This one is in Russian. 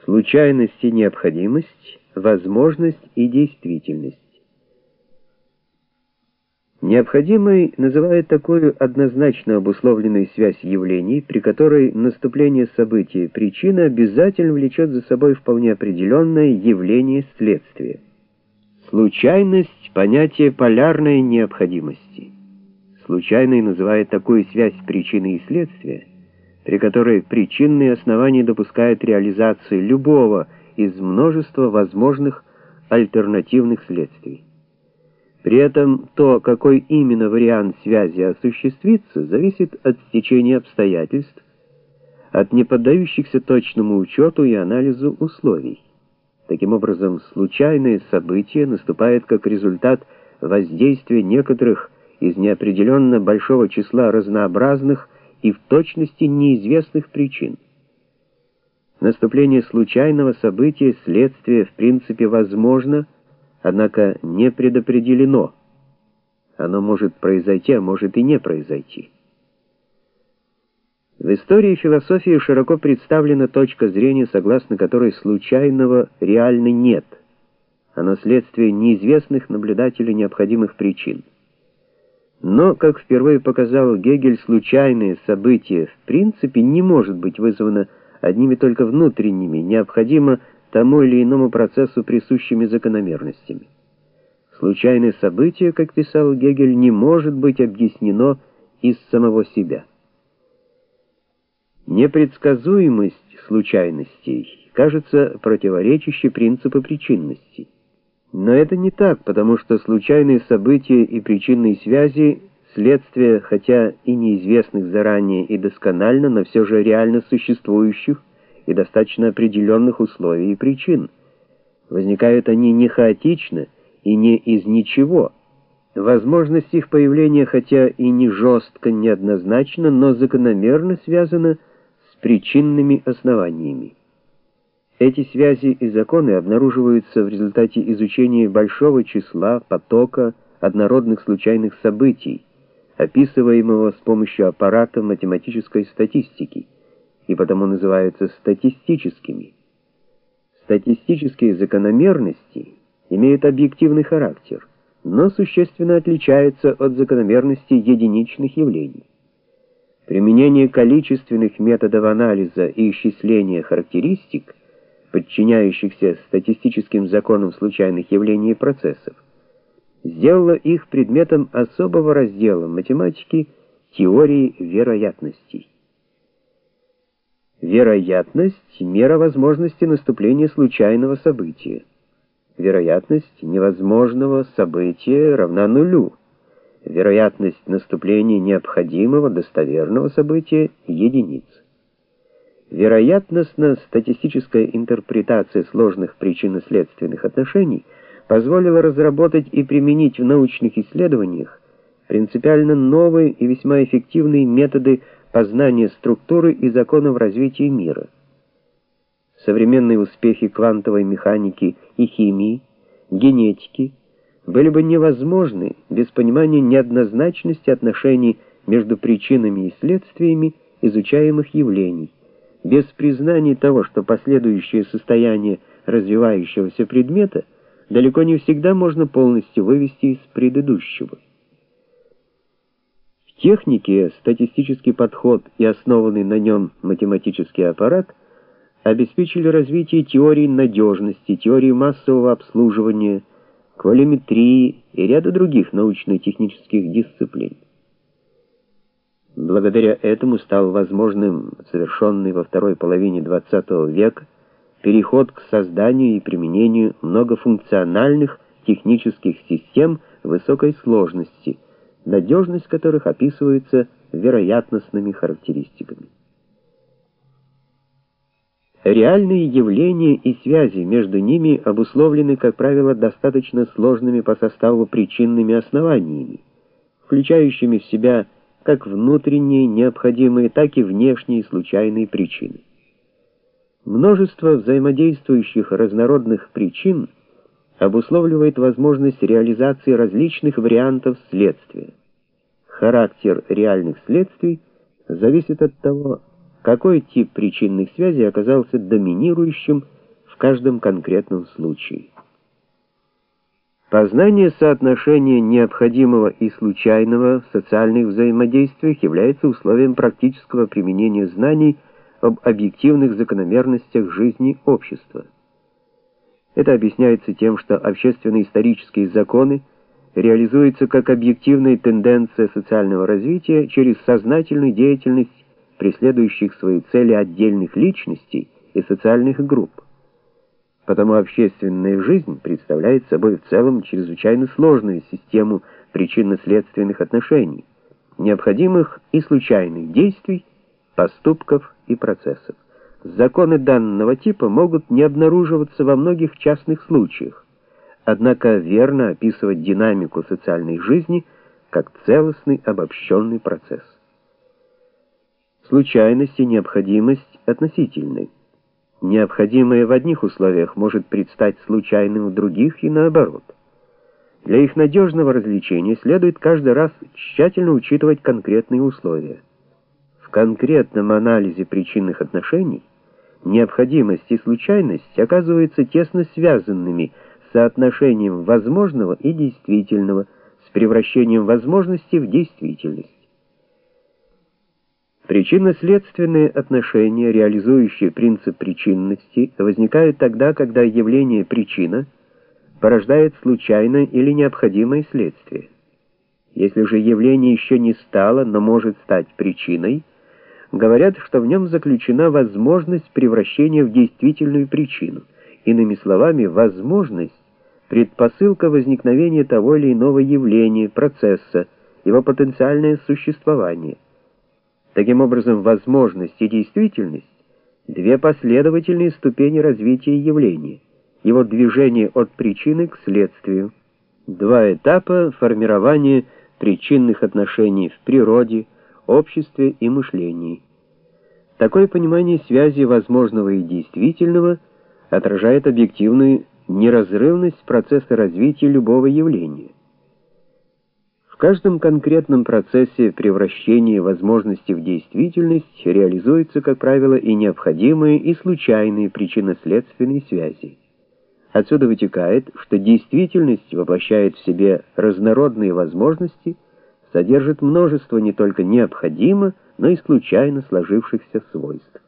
Случайность и необходимость, возможность и действительность. Необходимой называют такую однозначно обусловленную связь явлений, при которой наступление события и причина обязательно влечет за собой вполне определенное явление следствия. Случайность — понятие полярной необходимости. Случайной называют такую связь причины и следствия, при которой причинные основания допускают реализацию любого из множества возможных альтернативных следствий. При этом то, какой именно вариант связи осуществится, зависит от стечения обстоятельств, от неподдающихся точному учету и анализу условий. Таким образом, случайное событие наступает как результат воздействия некоторых из неопределенно большого числа разнообразных и в точности неизвестных причин. Наступление случайного события следствие в принципе возможно, однако не предопределено. Оно может произойти, а может и не произойти. В истории философии широко представлена точка зрения, согласно которой случайного реально нет. Оно следствие неизвестных наблюдателю необходимых причин. Но, как впервые показал Гегель, случайное событие в принципе не может быть вызвано одними только внутренними, необходимо тому или иному процессу присущими закономерностями. Случайное событие, как писал Гегель, не может быть объяснено из самого себя. Непредсказуемость случайностей кажется противоречащей принципу причинности. Но это не так, потому что случайные события и причинные связи — следствие, хотя и неизвестных заранее и досконально, но все же реально существующих и достаточно определенных условий и причин. Возникают они не хаотично и не из ничего. Возможность их появления, хотя и не жестко, неоднозначно, но закономерно связана с причинными основаниями. Эти связи и законы обнаруживаются в результате изучения большого числа потока однородных случайных событий, описываемого с помощью аппарата математической статистики, и потому называются статистическими. Статистические закономерности имеют объективный характер, но существенно отличаются от закономерностей единичных явлений. Применение количественных методов анализа и исчисления характеристик, подчиняющихся статистическим законам случайных явлений и процессов, сделало их предметом особого раздела математики теории вероятностей. Вероятность — мера возможности наступления случайного события. Вероятность невозможного события равна нулю. Вероятность наступления необходимого достоверного события — единица. Вероятностно-статистическая интерпретация сложных причинно-следственных отношений позволила разработать и применить в научных исследованиях принципиально новые и весьма эффективные методы познания структуры и законов развития мира. Современные успехи квантовой механики и химии, генетики были бы невозможны без понимания неоднозначности отношений между причинами и следствиями изучаемых явлений, без признания того, что последующее состояние развивающегося предмета далеко не всегда можно полностью вывести из предыдущего. В технике статистический подход и основанный на нем математический аппарат обеспечили развитие теории надежности, теории массового обслуживания, квалиметрии и ряда других научно-технических дисциплин. Благодаря этому стал возможным совершенный во второй половине XX века переход к созданию и применению многофункциональных технических систем высокой сложности, надежность которых описывается вероятностными характеристиками. Реальные явления и связи между ними обусловлены, как правило, достаточно сложными по составу причинными основаниями, включающими в себя как внутренние необходимые, так и внешние случайные причины. Множество взаимодействующих разнородных причин обусловливает возможность реализации различных вариантов следствия. Характер реальных следствий зависит от того, какой тип причинных связей оказался доминирующим в каждом конкретном случае. Познание соотношения необходимого и случайного в социальных взаимодействиях является условием практического применения знаний об объективных закономерностях жизни общества. Это объясняется тем, что общественно-исторические законы реализуются как объективная тенденция социального развития через сознательную деятельность преследующих свои цели отдельных личностей и социальных групп. Потому общественная жизнь представляет собой в целом чрезвычайно сложную систему причинно-следственных отношений, необходимых и случайных действий, поступков и процессов. Законы данного типа могут не обнаруживаться во многих частных случаях, однако верно описывать динамику социальной жизни как целостный обобщенный процесс. Случайность и необходимость относительны. Необходимое в одних условиях может предстать случайным в других и наоборот. Для их надежного развлечения следует каждый раз тщательно учитывать конкретные условия. В конкретном анализе причинных отношений необходимость и случайность оказываются тесно связанными с соотношением возможного и действительного, с превращением возможности в действительность. Причинно-следственные отношения, реализующие принцип причинности, возникают тогда, когда явление причина порождает случайное или необходимое следствие. Если же явление еще не стало, но может стать причиной, говорят, что в нем заключена возможность превращения в действительную причину. Иными словами, возможность — предпосылка возникновения того или иного явления, процесса, его потенциальное существование. Таким образом, возможность и действительность — две последовательные ступени развития явления, его движение от причины к следствию, два этапа формирования причинных отношений в природе, обществе и мышлении. Такое понимание связи возможного и действительного отражает объективную неразрывность процесса развития любого явления. В каждом конкретном процессе превращения возможности в действительность реализуются, как правило, и необходимые, и случайные причинно-следственные связи. Отсюда вытекает, что действительность воплощает в себе разнородные возможности, содержит множество не только необходимо, но и случайно сложившихся свойств.